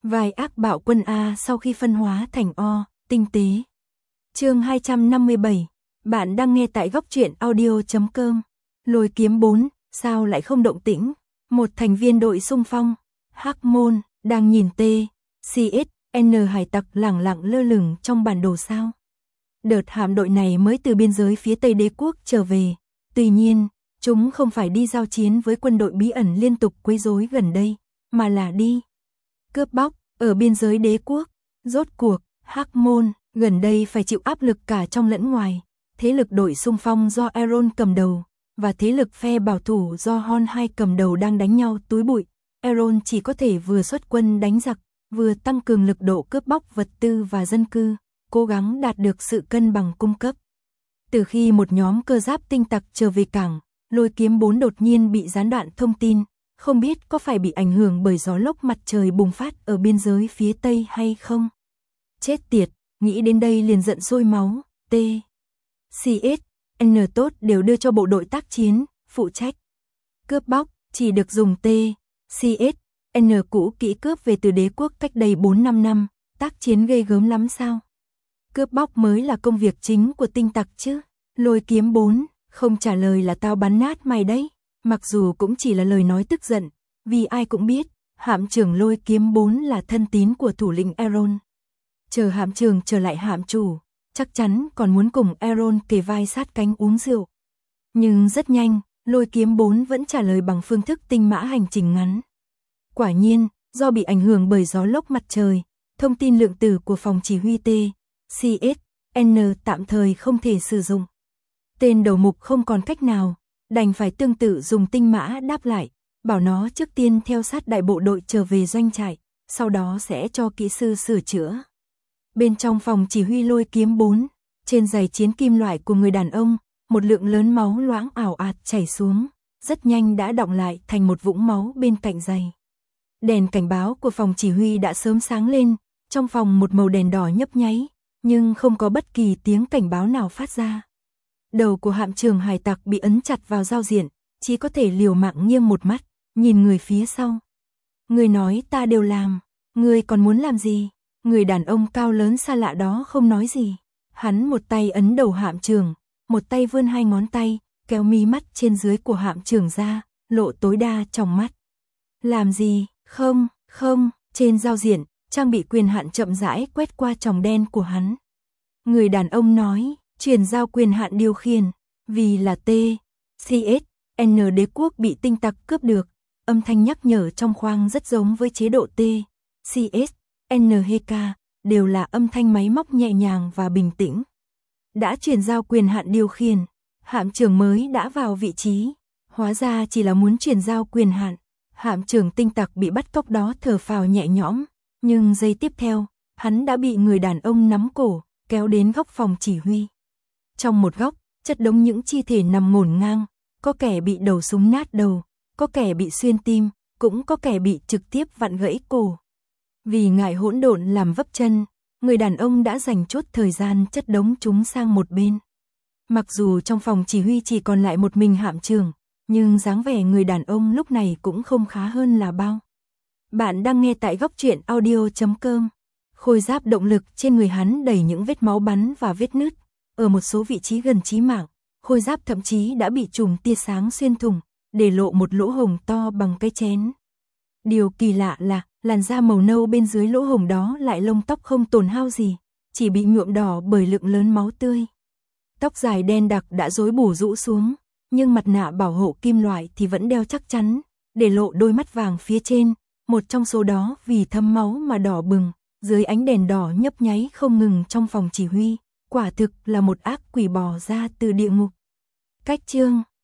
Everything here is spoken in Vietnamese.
Vai ác bạo quân A sau khi phân hóa thành O, tinh tế. Chương 257. Bạn đang nghe tại góc truyện audio.com. Lôi kiếm 4, sao lại không động tĩnh? Một thành viên đội xung phong, Hắc Môn, đang nhìn TCSN hải tặc lẳng lặng lơ lửng trong bản đồ sao. Đợt hạm đội này mới từ biên giới phía Tây Đế quốc trở về. Tuy nhiên, chúng không phải đi giao chiến với quân đội bí ẩn liên tục quấy rối gần đây, mà là đi cướp bóc ở biên giới Đế quốc. Rốt cuộc, Hắc Môn gần đây phải chịu áp lực cả trong lẫn ngoài. Thế lực đội xung phong do Aaron cầm đầu và thế lực phe bảo thủ do Hon 2 cầm đầu đang đánh nhau túi bụi. Aaron chỉ có thể vừa xuất quân đánh giặc, vừa tăng cường lực độ cướp bóc vật tư và dân cư, cố gắng đạt được sự cân bằng cung cấp. Từ khi một nhóm cơ giáp tinh tặc trở về cảng, Lôi kiếm 4 đột nhiên bị gián đoạn thông tin, không biết có phải bị ảnh hưởng bởi gió lốc mặt trời bùng phát ở biên giới phía Tây hay không. Chết tiệt, nghĩ đến đây liền giận sôi máu. TCSN tốt đều đưa cho bộ đội tác chiến, phụ trách cướp bóc, chỉ được dùng TCSN cũ kỹ cướp về từ Đế quốc cách đây 4-5 năm, tác chiến ghê gớm lắm sao? Cướp bóc mới là công việc chính của tinh tặc chứ. Lôi kiếm 4, không trả lời là tao bắn nát mày đấy. Mặc dù cũng chỉ là lời nói tức giận, vì ai cũng biết, hạm trưởng Lôi kiếm 4 là thân tín của thủ lĩnh Aaron. Chờ hạm trưởng trở lại hạm chủ, chắc chắn còn muốn cùng Aaron kề vai sát cánh uống rượu. Nhưng rất nhanh, Lôi kiếm 4 vẫn trả lời bằng phương thức tinh mã hành trình ngắn. Quả nhiên, do bị ảnh hưởng bởi gió lốc mặt trời, thông tin lượng tử của phòng chỉ huy TCSN tạm thời không thể sử dụng. Tên đầu mục không còn cách nào, đành phải tương tự dùng tinh mã đáp lại, bảo nó trước tiên theo sát đại bộ đội trở về doanh trại, sau đó sẽ cho kỹ sư sửa chữa. Bên trong phòng chỉ huy Lôi kiếm 4, trên giày chiến kim loại của người đàn ông, một lượng lớn máu loãng ảo ạt chảy xuống, rất nhanh đã đọng lại thành một vũng máu bên cạnh giày. Đèn cảnh báo của phòng chỉ huy đã sớm sáng lên, trong phòng một màu đèn đỏ nhấp nháy, nhưng không có bất kỳ tiếng cảnh báo nào phát ra. Đầu của hạm trưởng hải tặc bị ấn chặt vào giao diện, chỉ có thể liều mạng nghiêng một mắt, nhìn người phía sau. Người nói ta đều làm, người còn muốn làm gì? Người đàn ông cao lớn xa lạ đó không nói gì. Hắn một tay ấn đầu hạm trưởng, một tay vươn hai ngón tay, kéo mí mắt trên dưới của hạm trưởng ra, lộ tối đa trong mắt. Làm gì? Không, trên giao diện, trang bị quyền hạn chậm rãi quét qua tròng đen của hắn. Người đàn ông nói, chuyển giao quyền hạn điều khiển, vì là TCSN Đế quốc bị tinh tặc cướp được. Âm thanh nhắc nhở trong khoang rất giống với chế độ TCSN HK, đều là âm thanh máy móc nhẹ nhàng và bình tĩnh. Đã chuyển giao quyền hạn điều khiển, hạm trưởng mới đã vào vị trí, hóa ra chỉ là muốn chuyển giao quyền hạn. Hạm trưởng tinh tặc bị bắt cóc đó thở phào nhẹ nhõm, nhưng giây tiếp theo, hắn đã bị người đàn ông nắm cổ, kéo đến góc phòng chỉ huy. Trong một góc, chất đống những chi thể nằm ngổn ngang, có kẻ bị đầu súng nát đầu, có kẻ bị xuyên tim, cũng có kẻ bị trực tiếp vặn gãy cổ. Vì ngại hỗn độn làm vấp chân, người đàn ông đã dành chốt thời gian chất đống chúng sang một bên. Mặc dù trong phòng chỉ huy chỉ còn lại một mình hạm trưởng, nhưng dáng vẻ người đàn ông lúc này cũng không khá hơn là bao. Bạn đang nghe tại góc truyện audio.com. Khôi giáp động lực trên người hắn đầy những vết máu bắn và vết nứt. Ở một số vị trí gần chí mạng, khôi giáp thậm chí đã bị chùm tia sáng xuyên thủng, để lộ một lỗ hổng to bằng cái chén. Điều kỳ lạ là, làn da màu nâu bên dưới lỗ hổng đó lại lông tóc không tổn hao gì, chỉ bị nhuộm đỏ bởi lượng lớn máu tươi. Tóc dài đen đặc đã rối bù rũ xuống, nhưng mặt nạ bảo hộ kim loại thì vẫn đeo chắc chắn, để lộ đôi mắt vàng phía trên, một trong số đó vì thấm máu mà đỏ bừng, dưới ánh đèn đỏ nhấp nháy không ngừng trong phòng chỉ huy, quả thực là một ác quỷ bò ra từ địa ngục. Cách chương